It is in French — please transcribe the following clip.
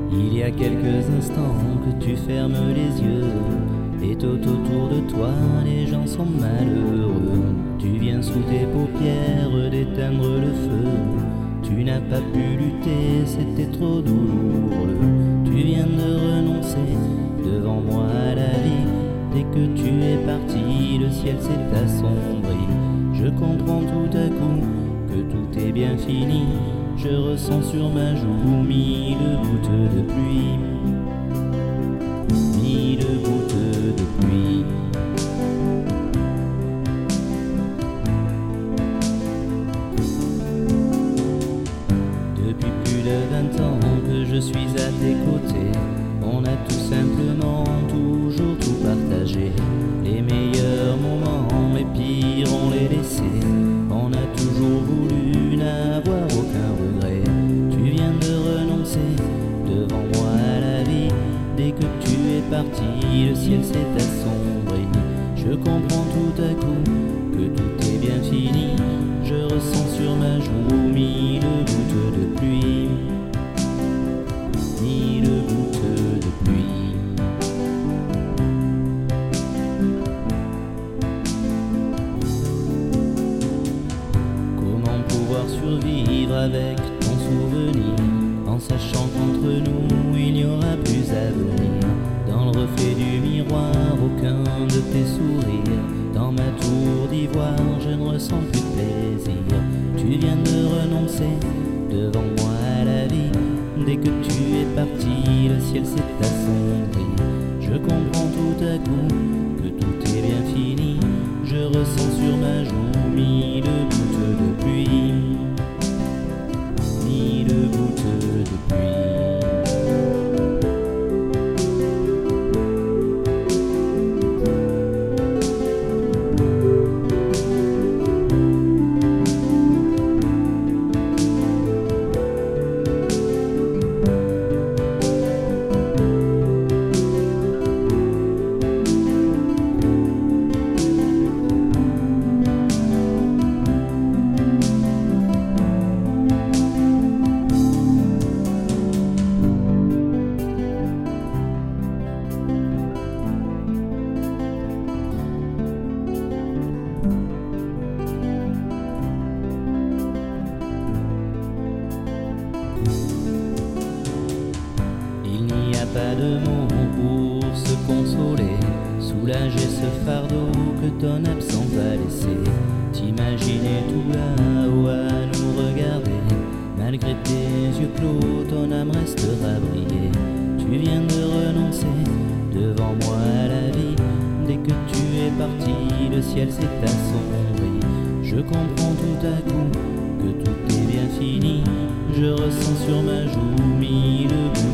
Il y a quelques instants que tu fermes les yeux et tout autour de toi les gens sont malheureux. Tu viens sous tes paupières d'éteindre le feu. Tu n'as pas pu lutter, c'était trop douloureux. Tu viens de renoncer devant moi à la vie. Dès que tu es parti, le ciel s'est assombri. Je comprends tout à coup que tout est bien fini. Je ressens sur ma joue 1000 gouttes de pluie. 1000 gouttes de pluie. Depuis plus de 20 ans que je suis à tes côtés. On a tout simplement toujours tout partagé. Les meilleurs moments, les pires, on les laissés. On a toujours voulu n'avoir aucun regret. Tu viens de renoncer devant moi à la vie. Dès que tu es parti, le ciel s'est assombri. Je comprends tout à coup que tout est bien fini. Je ressens sur ma joue 1000 gouttes de pluie. 1000 gouttes de pluie. Comment pouvoir survivre avec ton souvenir, en sachant qu'entre nous il n'y aura plus à venir. Dans le reflet du miroir, aucun de tes sourires. Dans ma tour d'ivoire, je ne ressens plus de plaisir. Tu viens de renoncer devant moi à la vie. Dès que tu es parti, le ciel s'est assombri. Je comprends tout à coup que tout est bien fini. Je ressens sur ma joue 1000 gouttes de pluie. 1000 gouttes de pluie. Pas de mots pour se consoler, soulager ce fardeau que ton absence a laissé. T'imaginer tout là-haut à nous regarder, malgré tes yeux clos, ton âme restera briller. Tu viens de renoncer devant moi à la vie. Dès que tu es parti, le ciel s'est assombri. Je comprends tout à coup que tout est bien fini. Je ressens sur ma joue 1000 gouttes